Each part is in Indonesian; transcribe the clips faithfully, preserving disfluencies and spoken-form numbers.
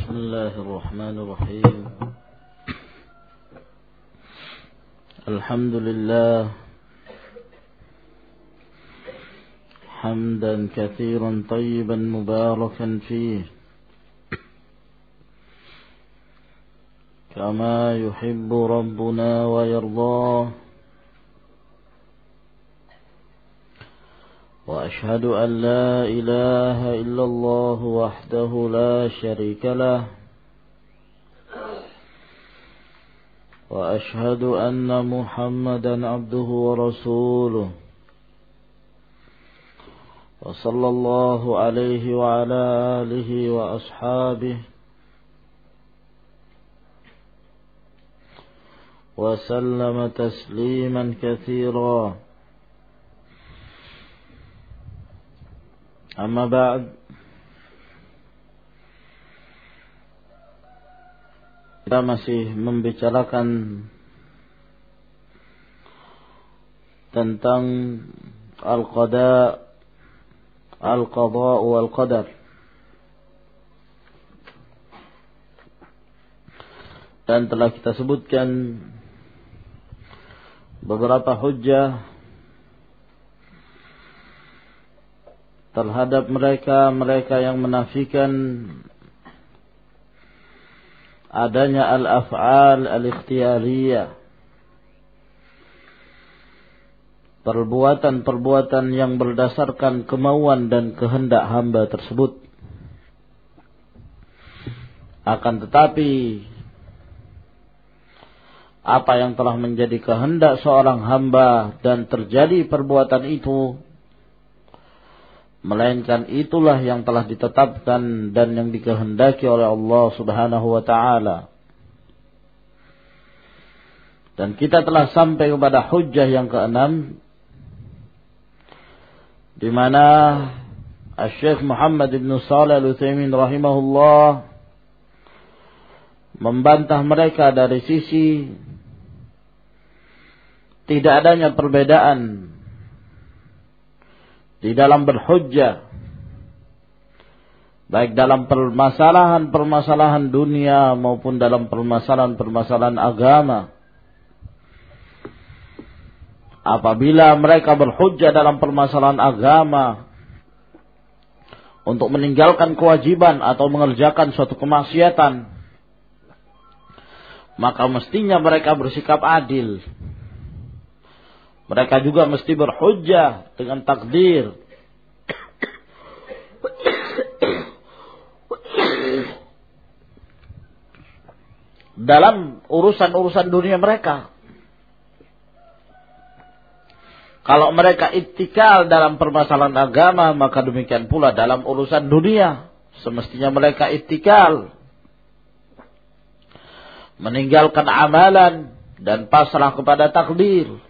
بسم الله الرحمن الرحيم الحمد لله حمدا كثيرا طيبا مباركا فيه كما يحب ربنا ويرضاه وأشهد أن لا إله إلا الله وحده لا شريك له وأشهد أن محمدا عبده ورسوله وصلى الله عليه وعلى آله وأصحابه وسلم تسليما كثيرا. Amma ba'd, kita masih membicarakan tentang al-qada, al-qada wal qadar. Dan telah kita sebutkan beberapa hujjah terhadap mereka-mereka yang menafikan adanya al-af'al al-ikhtiyariyah, perbuatan-perbuatan yang berdasarkan kemauan dan kehendak hamba tersebut. Akan tetapi apa yang telah menjadi kehendak seorang hamba dan terjadi perbuatan itu, melainkan itulah yang telah ditetapkan dan yang dikehendaki oleh Allah Subhanahu wa taala. Dan kita telah sampai kepada hujjah yang keenam, di mana Asy-Syaikh Muhammad ibn Shalih Al-Utsaimin rahimahullah membantah mereka dari sisi tidak adanya perbedaan di dalam berhujjah, baik dalam permasalahan-permasalahan dunia maupun dalam permasalahan-permasalahan agama. Apabila mereka berhujjah dalam permasalahan agama untuk meninggalkan kewajiban atau mengerjakan suatu kemaksiatan, maka mestinya mereka bersikap adil. Mereka juga mesti berhujjah dengan takdir. Dalam urusan-urusan dunia mereka. Kalau mereka ittikal dalam permasalahan agama, maka demikian pula dalam urusan dunia. Semestinya mereka ittikal, meninggalkan amalan dan pasrah kepada takdir.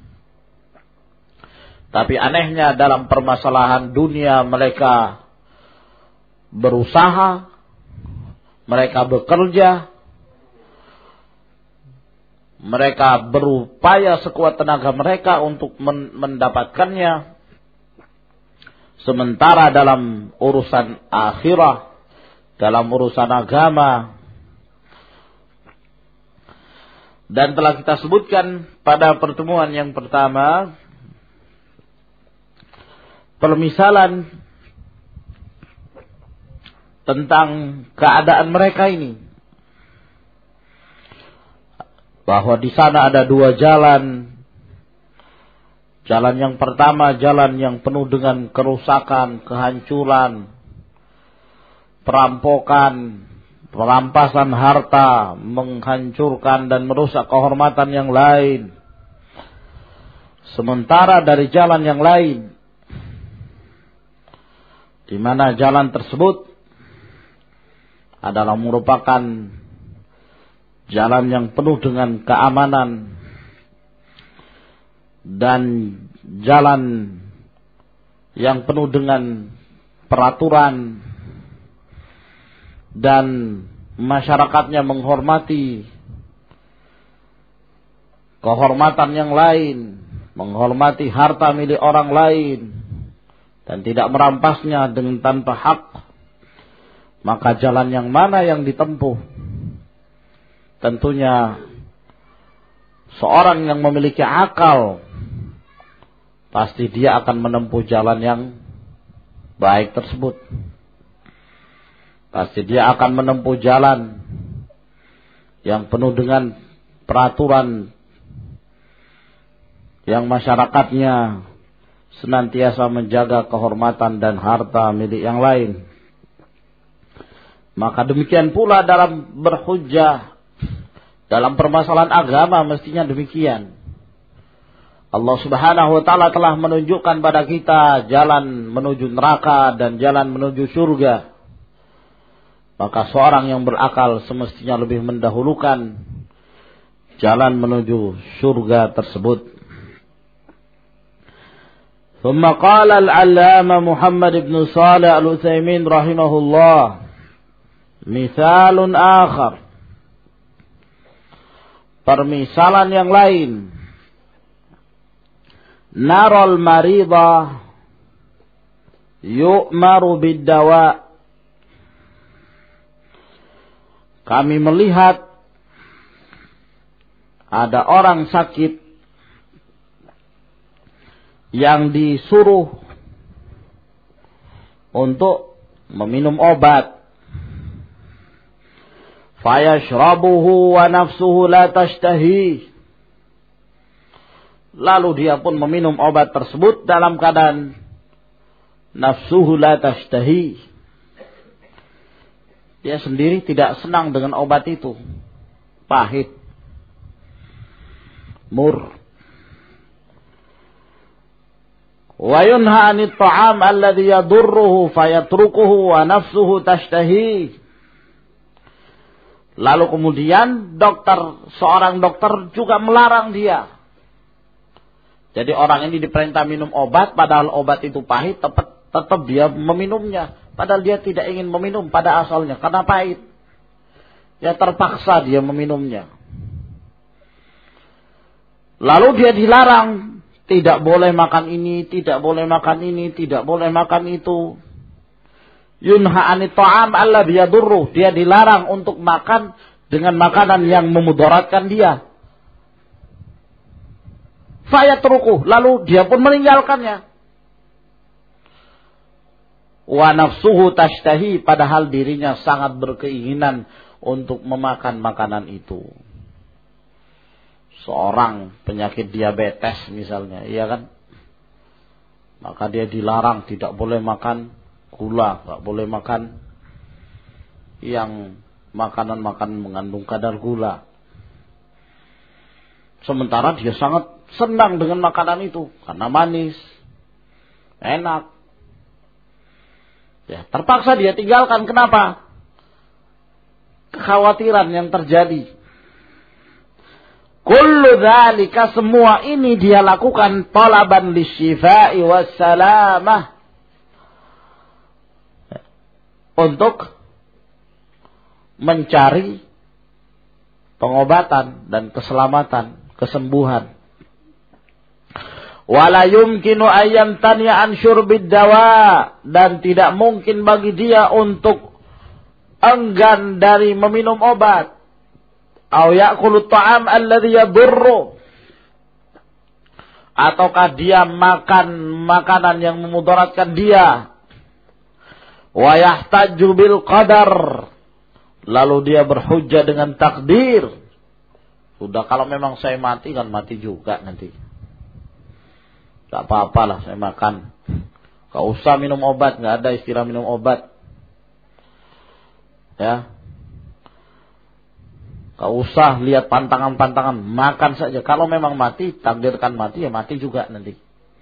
Tapi anehnya dalam permasalahan dunia mereka berusaha, mereka bekerja, mereka berupaya sekuat tenaga mereka untuk mendapatkannya. Sementara dalam urusan akhirah, dalam urusan agama, dan telah kita sebutkan pada pertemuan yang pertama, permisalan tentang keadaan mereka ini, bahwa di sana ada dua jalan. Jalan yang pertama, jalan yang penuh dengan kerusakan, kehancuran, perampokan, perampasan harta, menghancurkan dan merusak kehormatan yang lain. Sementara dari jalan yang lain, di mana jalan tersebut adalah merupakan jalan yang penuh dengan keamanan dan jalan yang penuh dengan peraturan dan masyarakatnya menghormati kehormatan yang lain, menghormati harta milik orang lain dan tidak merampasnya dengan tanpa hak, Maka jalan yang mana yang ditempuh? Tentunya seorang yang memiliki akal, pasti dia akan menempuh jalan yang baik tersebut. Pasti dia akan menempuh jalan yang penuh dengan peraturan, yang masyarakatnya senantiasa menjaga kehormatan dan harta milik yang lain. Maka demikian pula dalam berhujjah, dalam permasalahan agama mestinya demikian. Allah Subhanahu wa taala telah menunjukkan pada kita jalan menuju neraka dan jalan menuju surga. Maka seorang yang berakal semestinya lebih mendahulukan jalan menuju surga tersebut. ثم قال العلامة محمد بن صالح العثيمين رحمه الله مثال آخر. Permisalan yang lain. Naral marida yu'maru bid-dawa. Kami melihat ada orang sakit yang disuruh untuk meminum obat. Fayashrabuhu wa nafsuhu la tashtahi. Lalu dia pun meminum obat tersebut dalam keadaan nafsuhu la tashtahi. Dia sendiri tidak senang dengan obat itu. Pahit. Mur. Wa yunha 'anit ta'am alladhi yadurruhu fayatrukuhu wa nafsuhu tashtahi. Lalu kemudian dokter, seorang dokter juga melarang dia. Jadi orang ini diperintah minum obat, padahal obat itu pahit, tetap, tetap dia meminumnya. Padahal dia tidak ingin meminum pada asalnya, karena pahit. Ya terpaksa dia meminumnya. Lalu dia dilarang, tidak boleh makan ini, tidak boleh makan ini, tidak boleh makan itu. Yunha 'anit ta'am alladhi yadurruh. Dia dilarang untuk makan dengan makanan yang memudaratkan dia. Fayatrukuh. Lalu dia pun meninggalkannya. Wa nafsuhu tashtahi. Padahal dirinya sangat berkeinginan untuk memakan makanan itu. Seorang penyakit diabetes misalnya, iya kan? Maka dia dilarang tidak boleh makan gula, nggak boleh makan yang makanan-makanan mengandung kadar gula. Sementara dia sangat senang dengan makanan itu karena manis, enak. Ya, terpaksa dia tinggalkan. Kenapa? Kekhawatiran yang terjadi. Kullu dzalika, semua ini dia lakukan talaban lisyifa'i wassalamah. Untuk mencari pengobatan dan keselamatan, kesembuhan. Wala yumkinu ayyam tanya an syurbid dawa, dan tidak mungkin bagi dia untuk enggan dari meminum obat. Au ya'kulu ta'am alladhi yadurru, ataukah dia makan makanan yang memudaratkan dia. Wa yahtaju bil qadar, lalu dia berhujjah dengan takdir. Sudah, kalau memang saya mati kan mati juga nanti. Gak apa-apalah saya makan. Gak usah minum obat, gak ada istilah minum obat. Ya. Gak usah lihat pantangan-pantangan, makan saja. Kalau memang mati, takdirkan mati, ya mati juga nanti.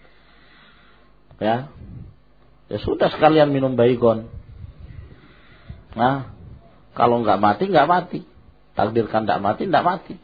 Ya. Ya sudah, sekalian minum baygon. Nah, kalau nggak mati, nggak mati. Takdirkan nggak mati, nggak mati.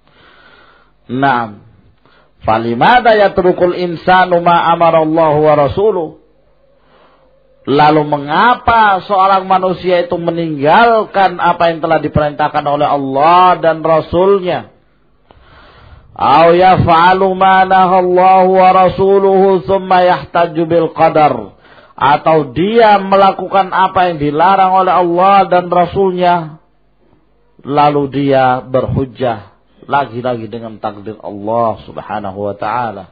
Nah, falimada yatrukul insanu ma amarallahu wa rasuluh. Lalu mengapa seorang manusia itu meninggalkan apa yang telah diperintahkan oleh Allah dan Rasulnya? Au yaf'alu ma nahallahu wa rasuluhu thumma yahtaju bil qadar. atau dia melakukan apa yang dilarang oleh Allah dan Rasulnya, lalu dia berhujjah lagi-lagi dengan takdir Allah subhanahu wa ta'ala.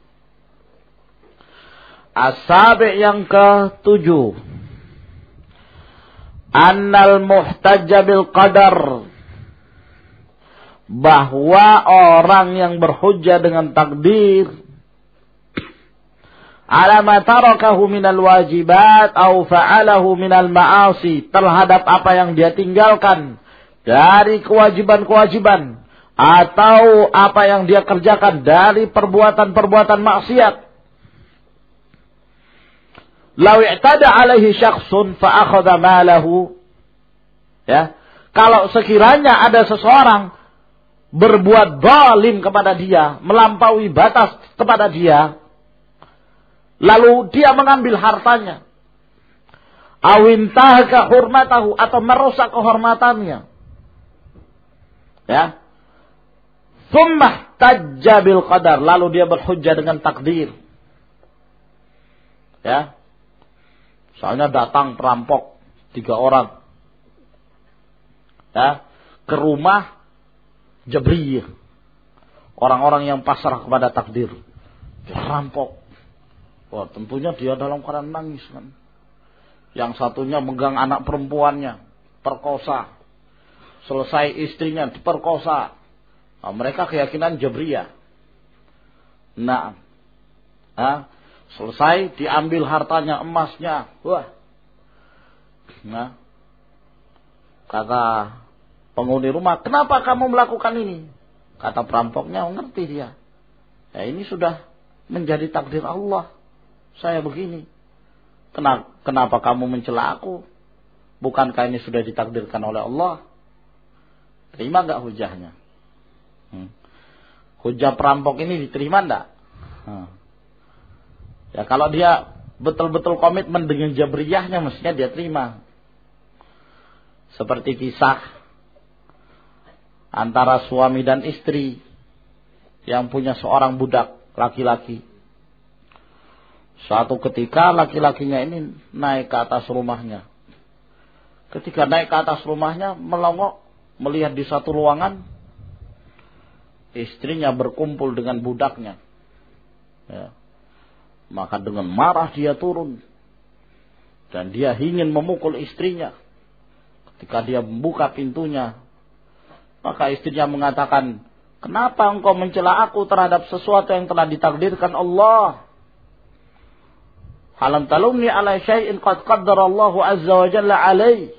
As-sabi' yang ketujuh, annal muhtajja bil qadar, bahwa orang yang berhujjah dengan takdir ala ma tarakahu minal wajibat au fa'alahu minal ma'asi, terhadap apa yang dia tinggalkan dari kewajiban-kewajiban atau apa yang dia kerjakan dari perbuatan-perbuatan maksiat. Law i'tada alaihi syakhsun fa akhadha malahu, ya, kalau sekiranya ada seseorang berbuat zalim kepada dia, melampaui batas kepada dia, lalu dia mengambil hartanya, awintahaka hurmatahu, atau merusak kehormatannya, ya, tsumma tajja bil qadar, lalu dia berhujjah dengan takdir, ya, soalnya datang perampok tiga orang, ya, ke rumah Jabriyah, orang-orang yang pasrah kepada takdir, dia rampok. Wah, tentunya dia dalam keadaan nangis kan. Yang satunya megang anak perempuannya, perkosa. Selesai istrinya diperkosa. Nah, mereka keyakinan Jabriyah. Nah, nah, selesai diambil hartanya, emasnya. Wah. Nah, kata penghuni rumah, kenapa kamu melakukan ini? Kata perampoknya, ngerti dia. Ya, ini sudah menjadi takdir Allah. Saya begini. Kenapa, kenapa kamu mencela aku? Bukankah ini sudah ditakdirkan oleh Allah? Terima gak hujahnya? Hmm. Hujah perampok ini diterima enggak? Hmm. Ya, kalau dia betul-betul komitmen dengan Jabriyahnya, mestinya dia terima. Seperti kisah antara suami dan istri yang punya seorang budak laki-laki. Suatu ketika laki-lakinya ini naik ke atas rumahnya. Ketika naik ke atas rumahnya, melongok melihat di satu ruangan istrinya berkumpul dengan budaknya. Ya. Maka dengan marah dia turun dan dia ingin memukul istrinya. Ketika dia membuka pintunya, maka istrinya mengatakan, kenapa engkau mencela aku terhadap sesuatu yang telah ditakdirkan Allah? Halam talumni ala syai'in qad qaddarallahu azza wa jalla alaih.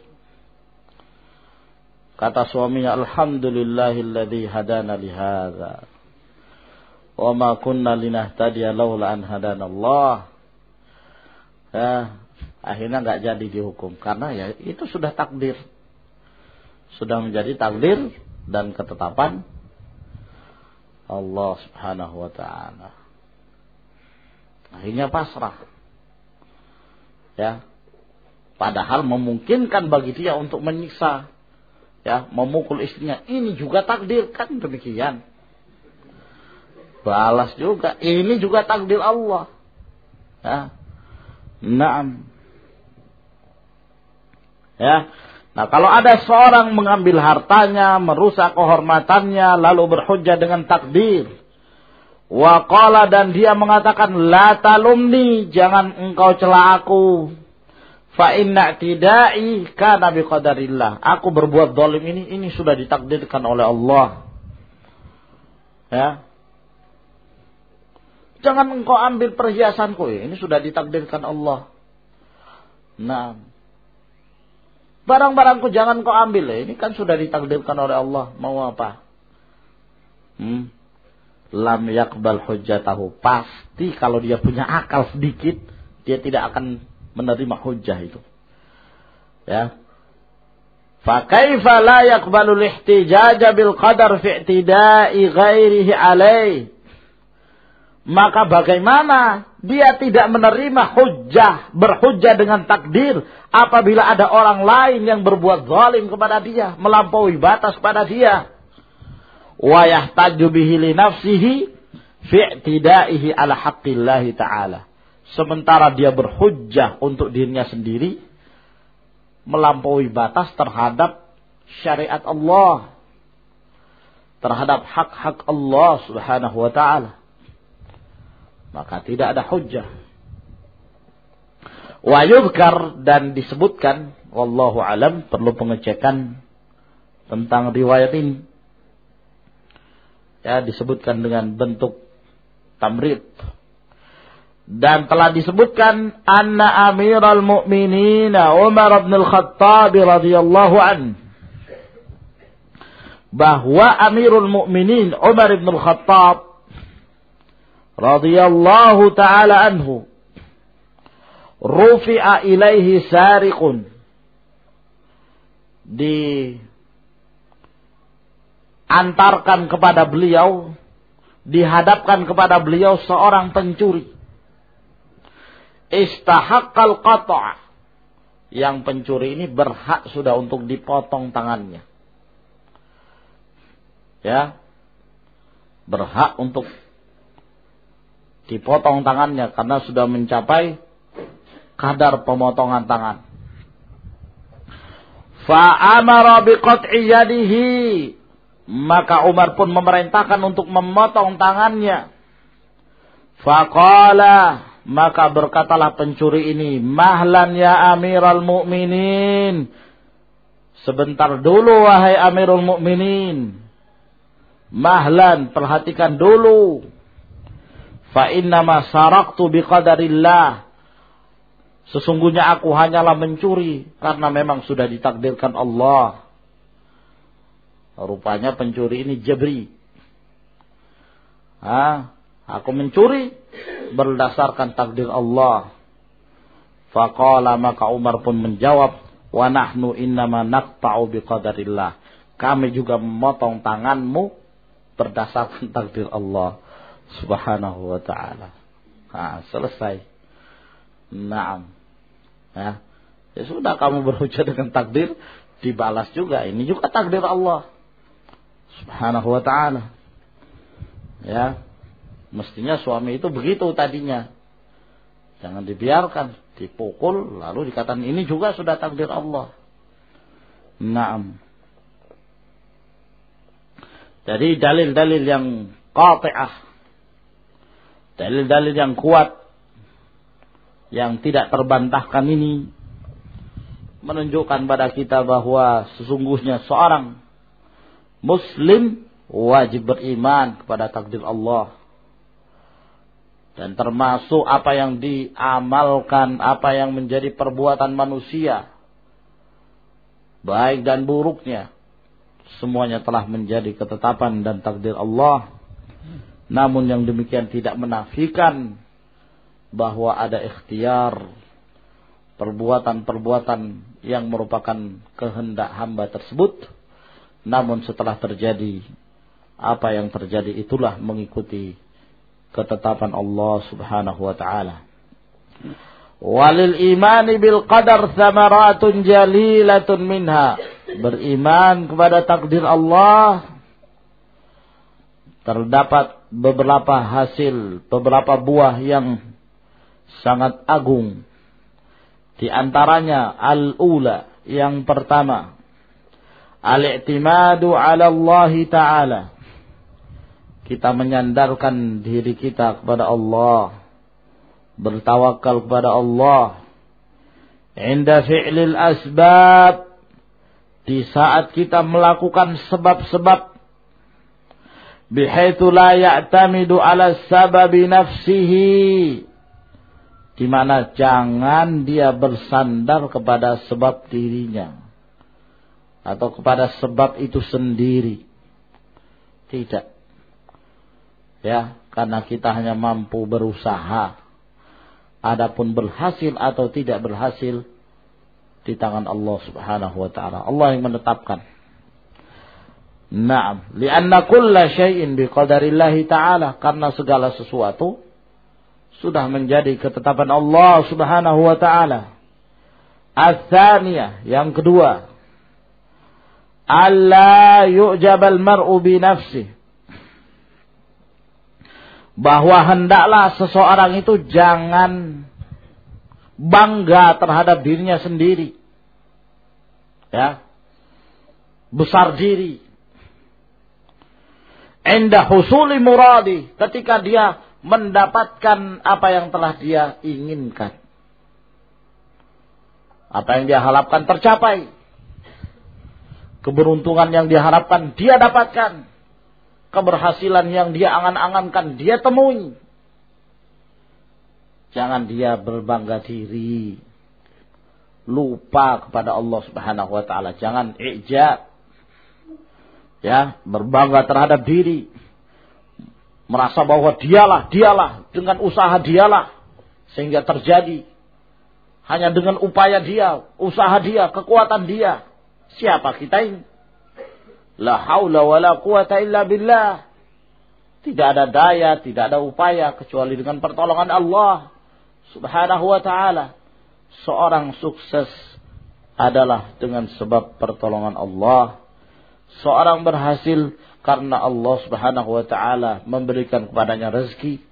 Kata suaminya, alhamdulillahilladzi hadana lihadza. Wa ma kunna linahtadiya laula an hadanallah. Ya, akhirnya enggak jadi dihukum karena ya itu sudah takdir. Sudah menjadi takdir dan ketetapan Allah subhanahu wa ta'ala. Akhirnya pasrah. Ya. Padahal memungkinkan bagi dia untuk menyiksa, ya, memukul istrinya. Ini juga takdir, kan demikian. Balas juga, ini juga takdir Allah. Ya. Naam. Ya. Nah, kalau ada seorang mengambil hartanya, merusak kehormatannya, lalu berhujjah dengan takdir. Wa qala, dan dia mengatakan, la talumni, jangan engkau cela aku. Fa inna i'tidai kana biqadarillah. Aku berbuat zalim ini, ini sudah ditakdirkan oleh Allah. Ya. Jangan engkau ambil perhiasanku, ini sudah ditakdirkan Allah. Nah, barang-barangku jangan kau ambil. Ini kan sudah ditakdirkan oleh Allah. Mau apa? Hmm. Lam yakbal hujjatahu. Pasti kalau dia punya akal sedikit, dia tidak akan menerima hujjah itu. Ya. Fa kaifa la yaqbalu al-ihtijaj bil qadar fi i'tida'i ghairihi alaih? Maka bagaimana dia tidak menerima hujjah, berhujjah dengan takdir apabila ada orang lain yang berbuat zalim kepada dia, melampaui batas kepada dia. Wa yahtaju bihi li nafsihi fi i'tidaihi ala haqqillah ta'ala. sementara dia berhujjah untuk dirinya sendiri, melampaui batas terhadap syariat Allah, terhadap hak-hak Allah Subhanahu wa ta'ala, maka tidak ada hujjah. Wa yudhkar, dan disebutkan, wallahu alam, perlu pengecekan tentang riwayat ini. Ya, disebutkan dengan bentuk tamrid. Dan telah disebutkan anna Amirul Mukminin Umar bin Al-Khattab radhiyallahu an, bahwa Amirul Mukminin Umar bin Al-Khattab radhiyallahu taala anhu, rufi'a ilaihi sariqun, diantarkan kepada beliau, dihadapkan kepada beliau seorang pencuri. Istahaqqal qata', yang pencuri ini berhak sudah untuk dipotong tangannya. Ya, berhak untuk dipotong tangannya karena sudah mencapai kadar pemotongan tangan. Fa'amara biqat'i yadihi, maka Umar pun memerintahkan untuk memotong tangannya. Faqala, maka berkatalah pencuri ini, mahlan ya Amirul Mukminin, sebentar dulu wahai Amirul Mukminin. Mahlan, perhatikan dulu. Fa innama saraktu biqadarillah, sesungguhnya aku hanyalah mencuri karena memang sudah ditakdirkan Allah. Rupanya pencuri ini jabri. Ah, aku mencuri berdasarkan takdir Allah. Faqala, maka Umar pun menjawab, wa nahnu innama naqta'u biqadarillah, kami juga memotong tanganmu berdasarkan takdir Allah Subhanahu wa ta'ala. Nah, selesai. Naam. Ya. Ya sudah, kamu berhujjah dengan takdir, dibalas juga. Ini juga takdir Allah Subhanahu wa ta'ala. Ya. Mestinya suami itu begitu tadinya. Jangan dibiarkan dipukul lalu dikatakan ini juga sudah takdir Allah. Naam. Jadi dalil-dalil yang qati'ah, dalil-dalil yang kuat, yang tidak terbantahkan ini menunjukkan pada kita bahwa sesungguhnya seorang Muslim wajib beriman kepada takdir Allah. Dan termasuk apa yang diamalkan, apa yang menjadi perbuatan manusia, baik dan buruknya, semuanya telah menjadi ketetapan dan takdir Allah. Namun yang demikian tidak menafikan bahwa ada ikhtiar, perbuatan-perbuatan yang merupakan kehendak hamba tersebut. Namun setelah terjadi apa yang terjadi, itulah mengikuti ketetapan Allah Subhanahu wa ta'ala. Walil imani bil qadar thamaratun jalilatun minha, beriman kepada takdir Allah terdapat beberapa hasil, beberapa buah yang sangat agung. Di antaranya al-ula, yang pertama, al-i'timadu 'ala Allah ta'ala, kita menyandarkan diri kita kepada Allah, bertawakal kepada Allah. Inda fi'lil asbab, di saat kita melakukan sebab-sebab. Bihaitsu la ya'tamidu 'ala sababi nafsihi, di mana jangan dia bersandar kepada sebab dirinya atau kepada sebab itu sendiri. Tidak. Ya, karena kita hanya mampu berusaha. Adapun berhasil atau tidak berhasil di tangan Allah Subhanahu wa ta'ala. Allah yang menetapkan. Naam, li'anna kulla syai'in biqadarillahi ta'ala, karena segala sesuatu sudah menjadi ketetapan Allah Subhanahu wa ta'ala. Ats-tsaniyah, yang kedua, alla yu'jabal mar'u bi nafsihi, bahwa hendaklah seseorang itu jangan bangga terhadap dirinya sendiri. Ya. Besar diri. Inda husuli muradi, ketika dia mendapatkan apa yang telah dia inginkan. Apa yang dia harapkan tercapai. Keberuntungan yang diharapkan dia dapatkan. Keberhasilan yang dia angan-angankan dia temui. Jangan dia berbangga diri. Lupa kepada Allah Subhanahu wa taala. Jangan i'jab. Ya, berbangga terhadap diri. Merasa bahwa dialah, dialah, dengan usaha dialah. Sehingga terjadi. Hanya dengan upaya dia, usaha dia, kekuatan dia. Siapa kita ini? La haula wa la quwata illa billah. Tidak ada daya, tidak ada upaya kecuali dengan pertolongan Allah Subhanahu wa ta'ala. Seorang sukses adalah dengan sebab pertolongan Allah. Seorang berhasil karena Allah Subhanahu wa ta'ala memberikan kepadanya rezeki.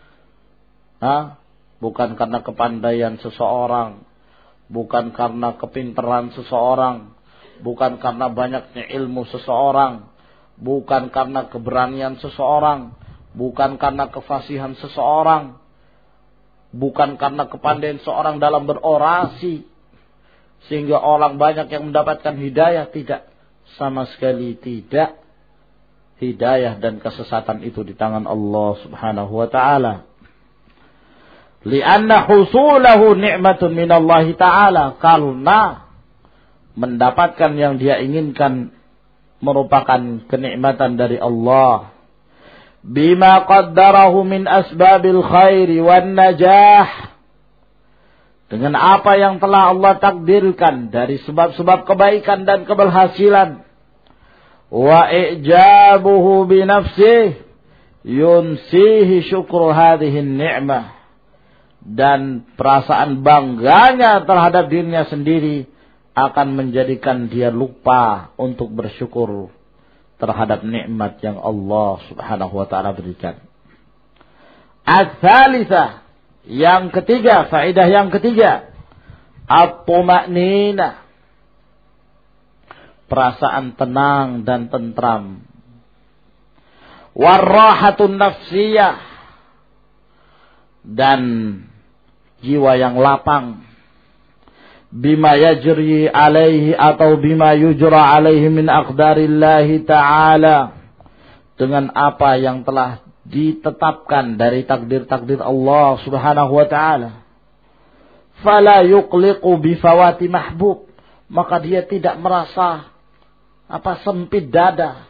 Ha? Bukan karena kepandaian seseorang, bukan karena kepintaran seseorang, bukan karena banyaknya ilmu seseorang, bukan karena keberanian seseorang, bukan karena kefasihan seseorang, bukan karena kepandaian seorang dalam berorasi sehingga orang banyak yang mendapatkan hidayah. Tidak. Sama sekali tidak. Hidayah dan kesesatan itu di tangan Allah Subhanahu wa ta'ala. Lianna husulahu ni'matun minallahi ta'ala. Karena mendapatkan yang dia inginkan merupakan kenikmatan dari Allah. Bima qaddarahu min asbabil khairi wan najah. Dengan apa yang telah Allah takdirkan dari sebab-sebab kebaikan dan keberhasilan. Wa i'jabuhu bi nafsihi yunsihi syukru hadhihi ni'mah. Dan perasaan bangganya terhadap dirinya sendiri akan menjadikan dia lupa untuk bersyukur terhadap nikmat yang Allah Subhanahu wa ta'ala berikan. Ats-tsalitsah, yang ketiga, faedah yang ketiga, at-tuma'ninah, perasaan tenang dan tentram. War-rahatun nafsiyah, dan jiwa yang lapang. Bima yajri alaihi atau bima yujra alaihi min aqdarillahi ta'ala, dengan apa yang telah ditetapkan dari takdir-takdir Allah Subhanahu wa ta'ala. Fala yuqliqu bifawati mahbub, maka dia tidak merasa apa sempit dada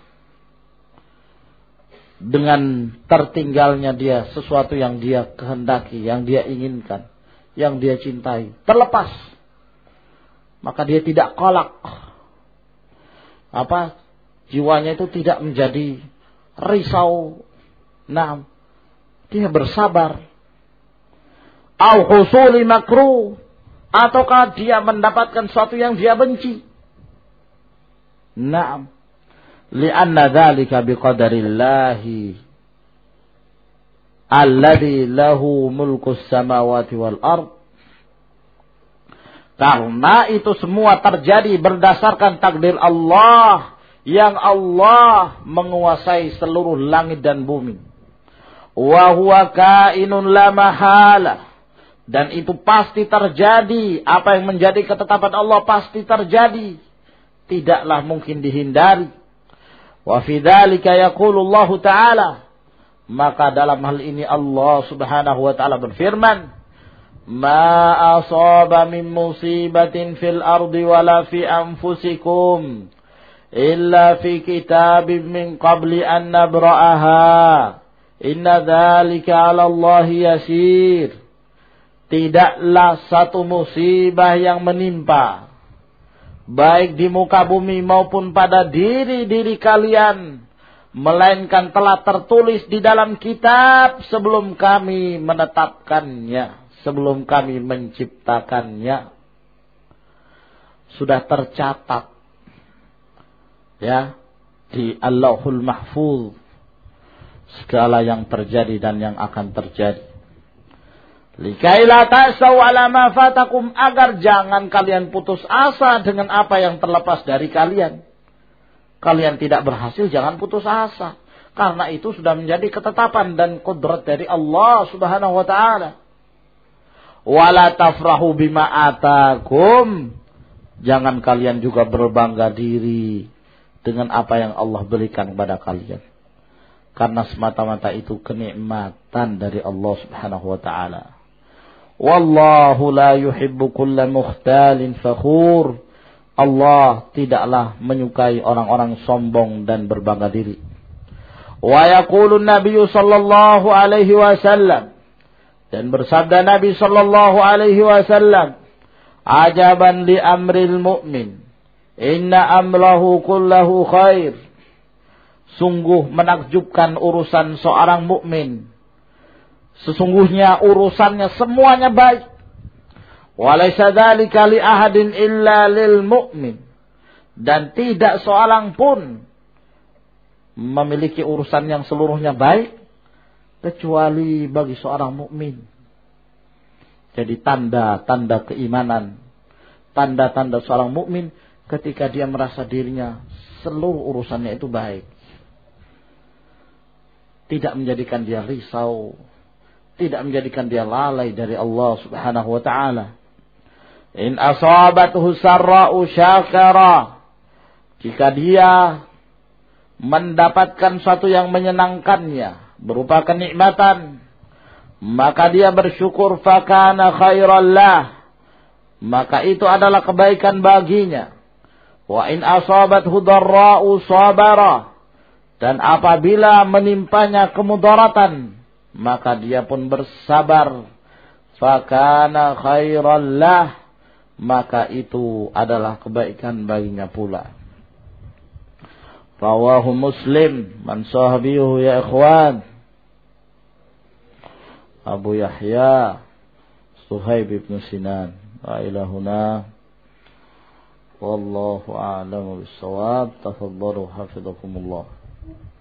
dengan tertinggalnya dia sesuatu yang dia kehendaki, yang dia inginkan, yang dia cintai, terlepas. Maka dia tidak kolak. Apa? Jiwanya itu tidak menjadi risau. Nah, dia bersabar. Au husuli makruh, ataukah dia mendapatkan sesuatu yang dia benci. Naam. Lianna dzalika biqadarillahi alladzi lahu mulkus samawati wal ard. Karena itu semua terjadi berdasarkan takdir Allah, yang Allah menguasai seluruh langit dan bumi. Wa huwa kainun la mahala, dan itu pasti terjadi. Apa yang menjadi ketetapan Allah pasti terjadi, tidaklah mungkin dihindari. Wa fi dzalika yaqulu Allah Ta'ala, maka dalam hal ini Allah Subhanahu wa ta'ala berfirman, ma asaba min musibatin fil ardi wala fi anfusikum illa fi kitabin min qabli an nabra'aha inna dzalika 'ala Allah yasir. Tidaklah satu musibah yang menimpa baik di muka bumi maupun pada diri-diri kalian, melainkan telah tertulis di dalam kitab sebelum kami menetapkannya, sebelum kami menciptakannya. Sudah tercatat ya di Allahul Mahfuz segala yang terjadi dan yang akan terjadi. Likai la ta'sau ala ma fatakum, agar jangan kalian putus asa dengan apa yang terlepas dari kalian. Kalian tidak berhasil, jangan putus asa. Karena itu sudah menjadi ketetapan dan qudrat dari Allah Subhanahu wa taala. Wala tafrahu bima atakum, jangan kalian juga berbangga diri dengan apa yang Allah berikan kepada kalian. Karena semata-mata itu kenikmatan dari Allah Subhanahu wa taala. Wallahu la yuhibbu kulla mukhtalin fakhur. Allah tidaklah menyukai orang-orang sombong dan berbangga diri. Wa yaqulu an-nabiy sallallahu alaihi wasallam, dan bersabda Nabi sallallahu alaihi wasallam, ajaban li amril mu'min, inna amrahu kullahu khair. Sungguh menakjubkan urusan seorang mukmin. Sesungguhnya urusannya semuanya baik. Walaysa dzalika li ahadin illa lil mu'min. Dan tidak seorang pun memiliki urusan yang seluruhnya baik kecuali bagi seorang mukmin. Jadi tanda-tanda keimanan, tanda-tanda seorang mukmin ketika dia merasa dirinya seluruh urusannya itu baik. Tidak menjadikan dia risau, tidak menjadikan dia lalai dari Allah Subhanahu wa taala. In asabathu sarra'u syakara, jika dia mendapatkan sesuatu yang menyenangkannya berupa kenikmatan, maka dia bersyukur, fakana khairan lah, maka itu adalah kebaikan baginya. Wa in asabathu dharra'u sabara, dan apabila menimpanya kemudaratan, maka dia pun bersabar, fakana khairan lah, maka itu adalah kebaikan baginya pula. Rawahu Muslim man sahabihu ya ikhwan, Abu Yahya Suhaib ibn Sinan. Wa ila huna wallahu a'lamu bis-shawab. Tafadhalu hafizakumullah.